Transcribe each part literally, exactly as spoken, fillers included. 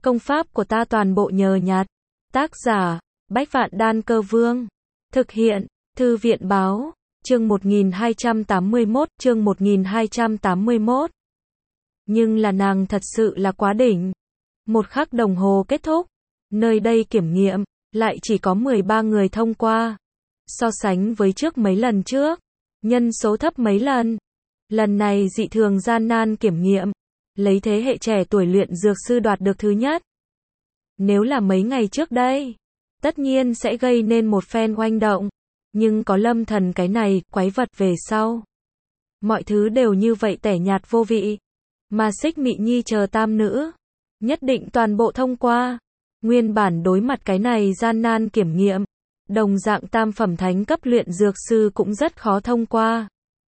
Công pháp của ta toàn bộ nhờ nhặt. Tác giả, Bách Vạn Đan Cơ Vương. Thực hiện, Thư viện Báo. Chương một nghìn hai trăm tám mươi mốt, chương một nghìn hai trăm tám mươi mốt. Nhưng là nàng thật sự là quá đỉnh. Một khắc đồng hồ kết thúc. Nơi đây kiểm nghiệm, lại chỉ có mười ba người thông qua. So sánh với trước mấy lần trước, nhân số thấp mấy lần. Lần này dị thường gian nan kiểm nghiệm, lấy thế hệ trẻ tuổi luyện dược sư đoạt được thứ nhất. Nếu là mấy ngày trước đây, tất nhiên sẽ gây nên một phen oanh động. Nhưng có Lâm Thần cái này, quái vật về sau. Mọi thứ đều như vậy tẻ nhạt vô vị. Mà Xích Mị Nhi chờ tam nữ, nhất định toàn bộ thông qua. Nguyên bản đối mặt cái này gian nan kiểm nghiệm, đồng dạng tam phẩm thánh cấp luyện dược sư cũng rất khó thông qua.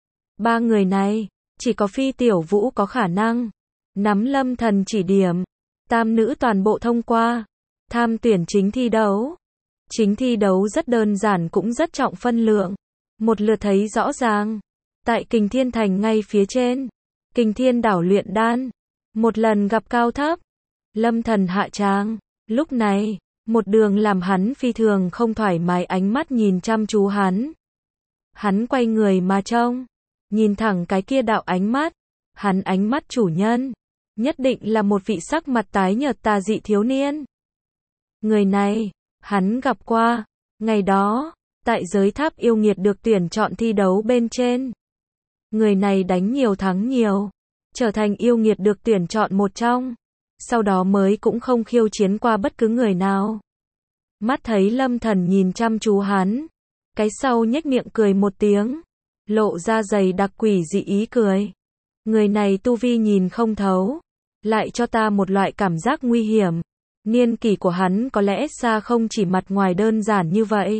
Ba người này, chỉ có Phi Tiểu Vũ có khả năng nắm Lâm Thần chỉ điểm. Tam nữ toàn bộ thông qua. Tham tuyển chính thi đấu. Chính thi đấu rất đơn giản cũng rất trọng phân lượng. Một lượt thấy rõ ràng. Tại Kình Thiên Thành ngay phía trên, Kình Thiên đảo luyện đan. Một lần gặp cao thấp. Lâm Thần hạ tràng. Lúc này, một đường làm hắn phi thường không thoải mái ánh mắt nhìn chăm chú hắn. Hắn quay người mà trông. Nhìn thẳng cái kia đạo ánh mắt. Hắn ánh mắt chủ nhân. Nhất định là một vị sắc mặt tái nhợt tà dị thiếu niên. Người này, hắn gặp qua. Ngày đó, tại giới tháp yêu nghiệt được tuyển chọn thi đấu bên trên. Người này đánh nhiều thắng nhiều. Trở thành yêu nghiệt được tuyển chọn một trong. Sau đó mới cũng không khiêu chiến qua bất cứ người nào. Mắt thấy Lâm Thần nhìn chăm chú hắn. Cái sau nhếch miệng cười một tiếng. Lộ ra dày đặc quỷ dị ý cười. Người này tu vi nhìn không thấu. Lại cho ta một loại cảm giác nguy hiểm. Niên kỷ của hắn có lẽ xa không chỉ mặt ngoài đơn giản như vậy.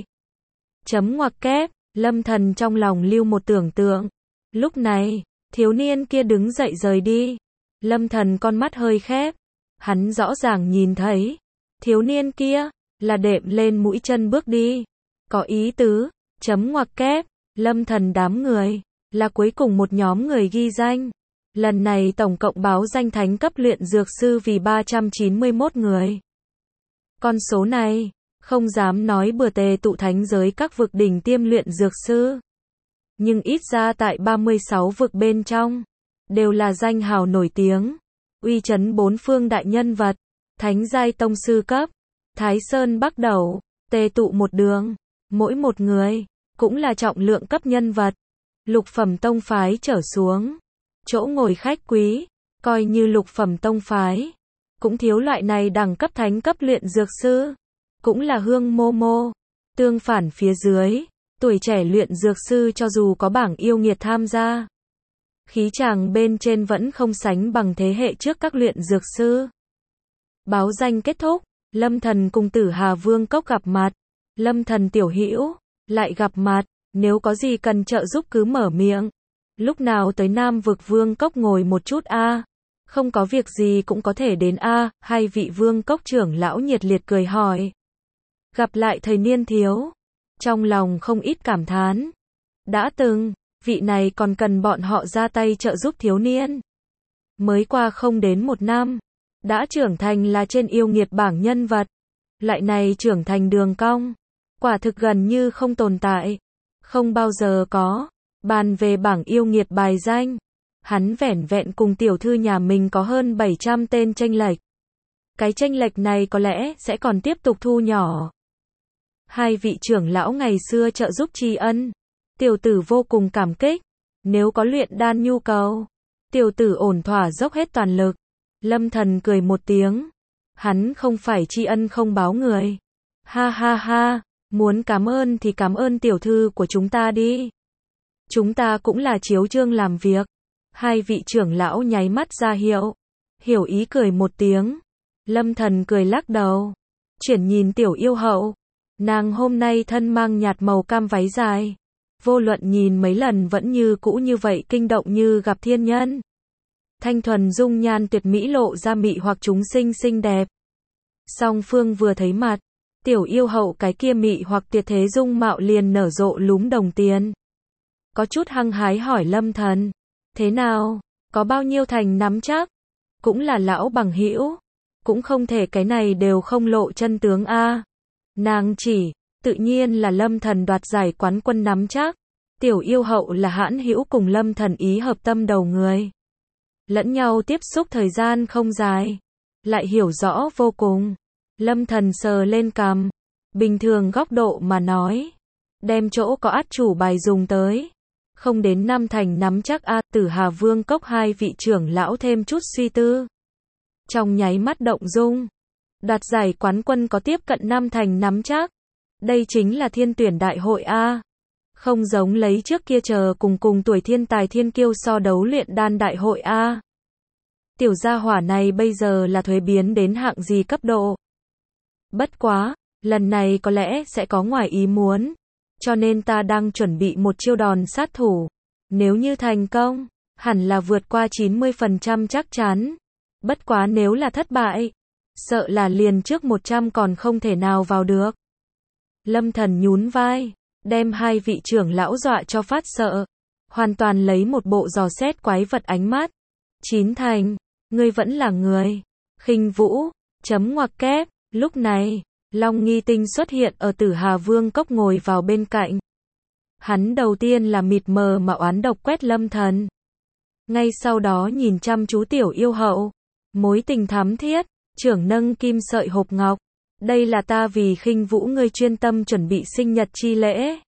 Chấm ngoặc kép, Lâm Thần trong lòng lưu một tưởng tượng. Lúc này, thiếu niên kia đứng dậy rời đi. Lâm Thần con mắt hơi khép. Hắn rõ ràng nhìn thấy. Thiếu niên kia, là đệm lên mũi chân bước đi. Có ý tứ, chấm ngoặc kép, Lâm Thần đám người, là cuối cùng một nhóm người ghi danh. Lần này tổng cộng báo danh thánh cấp luyện dược sư vì ba trăm chín mươi mốt người. Con số này, không dám nói bừa tề tụ thánh giới các vực đỉnh tiêm luyện dược sư. Nhưng ít ra tại ba mươi sáu vực bên trong, đều là danh hào nổi tiếng, uy chấn bốn phương đại nhân vật, thánh giai tông sư cấp, Thái Sơn Bắc Đẩu, tề tụ một đường, mỗi một người, cũng là trọng lượng cấp nhân vật, lục phẩm tông phái trở xuống. Chỗ ngồi khách quý, coi như lục phẩm tông phái, cũng thiếu loại này đẳng cấp thánh cấp luyện dược sư, cũng là hương mô mô. Tương phản phía dưới, tuổi trẻ luyện dược sư cho dù có bảng yêu nghiệt tham gia, khí chàng bên trên vẫn không sánh bằng thế hệ trước các luyện dược sư. Báo danh kết thúc, Lâm Thần cùng Tử Hà Vương Cốc gặp mặt. Lâm Thần tiểu hữu, lại gặp mặt, nếu có gì cần trợ giúp cứ mở miệng. Lúc nào tới Nam vực Vương Cốc ngồi một chút a? À? Không có việc gì cũng có thể đến a, à? Hai vị Vương Cốc trưởng lão nhiệt liệt cười hỏi. Gặp lại thời niên thiếu, trong lòng không ít cảm thán. Đã từng, vị này còn cần bọn họ ra tay trợ giúp thiếu niên. Mới qua không đến một năm, đã trưởng thành là trên yêu nghiệt bảng nhân vật. Lại này trưởng thành đường cong, quả thực gần như không tồn tại, không bao giờ có. Bàn về bảng yêu nghiệt bài danh, hắn vẻn vẹn cùng tiểu thư nhà mình có hơn bảy trăm tên chênh lệch. Cái chênh lệch này có lẽ sẽ còn tiếp tục thu nhỏ. Hai vị trưởng lão ngày xưa trợ giúp tri ân, tiểu tử vô cùng cảm kích. Nếu có luyện đan nhu cầu, tiểu tử ổn thỏa dốc hết toàn lực. Lâm Thần cười một tiếng. Hắn không phải tri ân không báo người. Ha ha ha, muốn cảm ơn thì cảm ơn tiểu thư của chúng ta đi. Chúng ta cũng là chiếu chương làm việc. Hai vị trưởng lão nháy mắt ra hiệu. Hiểu ý cười một tiếng. Lâm Thần cười lắc đầu. Chuyển nhìn tiểu yêu hậu. Nàng hôm nay thân mang nhạt màu cam váy dài. Vô luận nhìn mấy lần vẫn như cũ như vậy kinh động như gặp thiên nhân. Thanh thuần dung nhan tuyệt mỹ lộ ra mị hoặc chúng sinh xinh đẹp. Song phương vừa thấy mặt. Tiểu yêu hậu cái kia mị hoặc tuyệt thế dung mạo liền nở rộ lúm đồng tiền. Có chút hăng hái hỏi Lâm Thần. Thế nào? Có bao nhiêu thành nắm chắc? Cũng là lão bằng hữu. cũng không thể cái này đều không lộ chân tướng a. Nàng chỉ, tự nhiên là Lâm Thần đoạt giải quán quân nắm chắc. Tiểu yêu hậu là hãn hữu cùng Lâm Thần ý hợp tâm đầu người. Lẫn nhau tiếp xúc thời gian không dài, lại hiểu rõ vô cùng. Lâm Thần sờ lên cằm, bình thường góc độ mà nói, đem chỗ có át chủ bài dùng tới. Không đến năm thành nắm chắc a. Tử Hà Vương Cốc hai vị trưởng lão thêm chút suy tư. Trong nháy mắt động dung. Đoạt giải quán quân có tiếp cận năm thành nắm chắc. Đây chính là thiên tuyển đại hội a. Không giống lấy trước kia chờ cùng cùng tuổi thiên tài thiên kiêu so đấu luyện đan đại hội a. Tiểu gia hỏa này bây giờ là thuế biến đến hạng gì cấp độ. Bất quá, lần này có lẽ sẽ có ngoài ý muốn. Cho nên ta đang chuẩn bị một chiêu đòn sát thủ. Nếu như thành công, hẳn là vượt qua chín mươi phần trăm chắc chắn. Bất quá nếu là thất bại, sợ là liền trước một trăm còn không thể nào vào được. Lâm Thần nhún vai, đem hai vị trưởng lão dọa cho phát sợ. Hoàn toàn lấy một bộ dò xét quái vật ánh mắt. Chín thành, ngươi vẫn là người. Khinh Vũ, chấm ngoặc kép, lúc này, Long Nghi Tinh xuất hiện ở Tử Hà Vương Cốc ngồi vào bên cạnh. Hắn đầu tiên là mịt mờ mà oán độc quét Lâm Thần. Ngay sau đó nhìn chăm chú tiểu yêu hậu. Mối tình thắm thiết, trưởng nâng kim sợi hộp ngọc. Đây là ta vì Khinh Vũ ngươi chuyên tâm chuẩn bị sinh nhật chi lễ.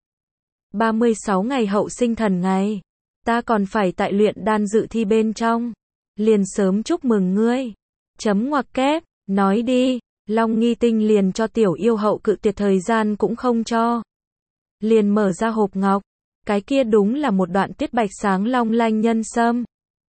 ba mươi sáu ngày hậu sinh thần ngày. Ta còn phải tại luyện đan dự thi bên trong. Liền sớm chúc mừng ngươi. Chấm ngoặc kép, nói đi. Long Nghi Tinh liền cho tiểu yêu hậu cự tuyệt thời gian cũng không cho. Liền mở ra hộp ngọc. Cái kia đúng là một đoạn tuyết bạch sáng long lanh nhân sâm.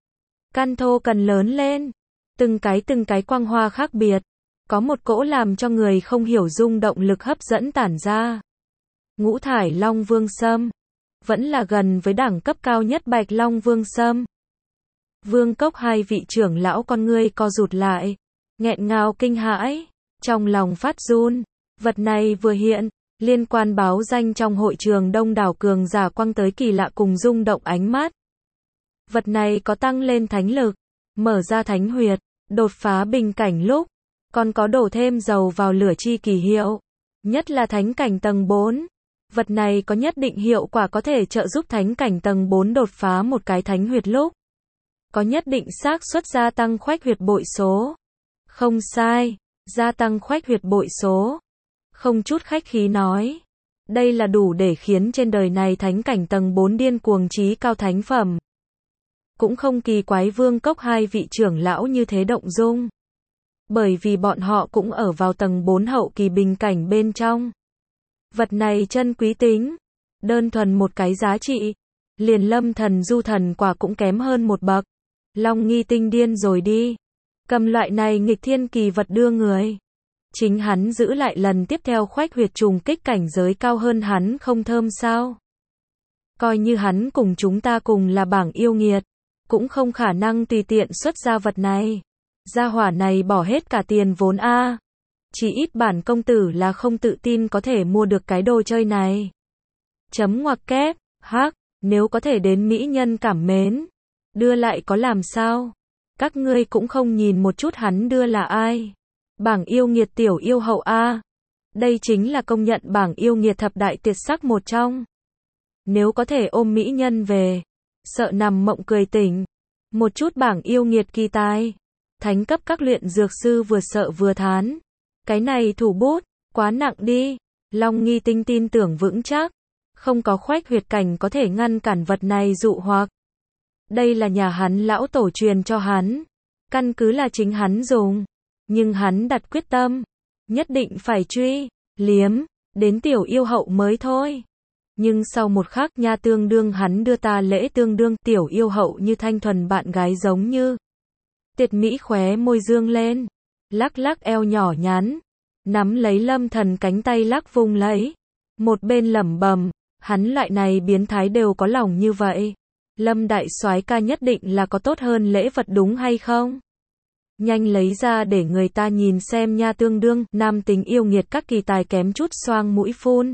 Căn thô cần lớn lên. Từng cái từng cái quang hoa khác biệt. Có một cỗ làm cho người không hiểu rung động lực hấp dẫn tản ra. Ngũ thải Long Vương Sâm. Vẫn là gần với đẳng cấp cao nhất Bạch Long Vương Sâm. Vương Cốc hai vị trưởng lão con ngươi co rụt lại. Nghẹn ngào kinh hãi. Trong lòng phát run. Vật này vừa hiện. Liên quan báo danh trong hội trường đông đảo cường giả quăng tới kỳ lạ cùng rung động ánh mắt. Vật này có tăng lên thánh lực. Mở ra thánh huyệt. Đột phá bình cảnh lúc. Còn có đổ thêm dầu vào lửa chi kỳ hiệu. Nhất là thánh cảnh tầng bốn. Vật này có nhất định hiệu quả có thể trợ giúp thánh cảnh tầng bốn đột phá một cái thánh huyệt lúc. Có nhất định xác suất gia tăng khoách huyệt bội số. Không sai, gia tăng khoách huyệt bội số. Không chút khách khí nói. Đây là đủ để khiến trên đời này thánh cảnh tầng bốn điên cuồng chí cao thánh phẩm. Cũng không kỳ quái Vương Cốc hai vị trưởng lão như thế động dung. Bởi vì bọn họ cũng ở vào tầng bốn hậu kỳ bình cảnh bên trong. Vật này chân quý tính. Đơn thuần một cái giá trị. Liền Lâm Thần du thần quả cũng kém hơn một bậc. Long Nghi Tinh điên rồi đi. Cầm loại này nghịch thiên kỳ vật đưa người. Chính hắn giữ lại lần tiếp theo khoách huyệt trùng kích cảnh giới cao hơn hắn không thơm sao. Coi như hắn cùng chúng ta cùng là bảng yêu nghiệt. Cũng không khả năng tùy tiện xuất ra vật này. Gia hỏa này bỏ hết cả tiền vốn a. Chỉ ít bản công tử là không tự tin có thể mua được cái đồ chơi này. Chấm ngoặc kép, hắc, nếu có thể đến mỹ nhân cảm mến. Đưa lại có làm sao? Các ngươi cũng không nhìn một chút hắn đưa là ai. Bảng yêu nghiệt tiểu yêu hậu a. Đây chính là công nhận bảng yêu nghiệt thập đại tuyệt sắc một trong. Nếu có thể ôm mỹ nhân về. Sợ nằm mộng cười tỉnh. Một chút bảng yêu nghiệt kỳ tài. Thánh cấp các luyện dược sư vừa sợ vừa thán. Cái này thủ bút, quá nặng đi. Long Nghi Tinh tin tưởng vững chắc. Không có khoách huyệt cảnh có thể ngăn cản vật này dụ hoặc. Đây là nhà hắn lão tổ truyền cho hắn. Căn cứ là chính hắn dùng. Nhưng hắn đặt quyết tâm. Nhất định phải truy, liếm, đến tiểu yêu hậu mới thôi. Nhưng sau một khắc nha tương đương hắn đưa ta lễ tương đương tiểu yêu hậu như thanh thuần bạn gái giống như. Tiệt mỹ khóe môi dương lên. Lắc lắc eo nhỏ nhắn. Nắm lấy Lâm Thần cánh tay lắc vùng lấy. Một bên lẩm bẩm, hắn loại này biến thái đều có lòng như vậy. Lâm đại soái ca nhất định là có tốt hơn lễ vật đúng hay không? Nhanh lấy ra để người ta nhìn xem nha tương đương, nam tính yêu nghiệt các kỳ tài kém chút xoang mũi phun.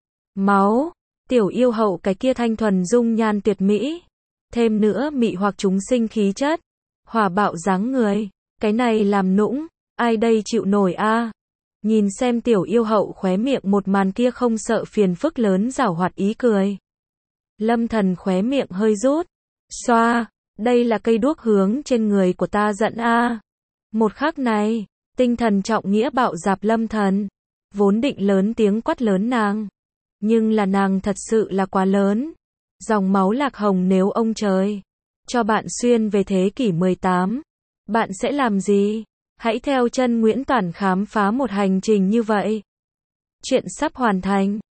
Máu, tiểu yêu hậu cái kia thanh thuần dung nhan tuyệt mỹ. Thêm nữa mị hoặc chúng sinh khí chất. Hỏa bạo dáng người, cái này làm nũng, Ai đây chịu nổi a? Nhìn xem tiểu yêu hậu khóe miệng một màn kia không sợ phiền phức lớn giảo hoạt ý cười. Lâm Thần khóe miệng hơi rút. Xoa, đây là cây đuốc hướng trên người của ta giận a. Một khắc này, tinh thần trọng nghĩa bạo dạp Lâm Thần. Vốn định lớn tiếng quát lớn nàng. Nhưng là nàng thật sự là quá lớn. Dòng máu lạc hồng nếu ông trời cho bạn xuyên về thế kỷ mười tám, bạn sẽ làm gì? Hãy theo chân Nguyễn Toản khám phá một hành trình như vậy. Chuyện sắp hoàn thành.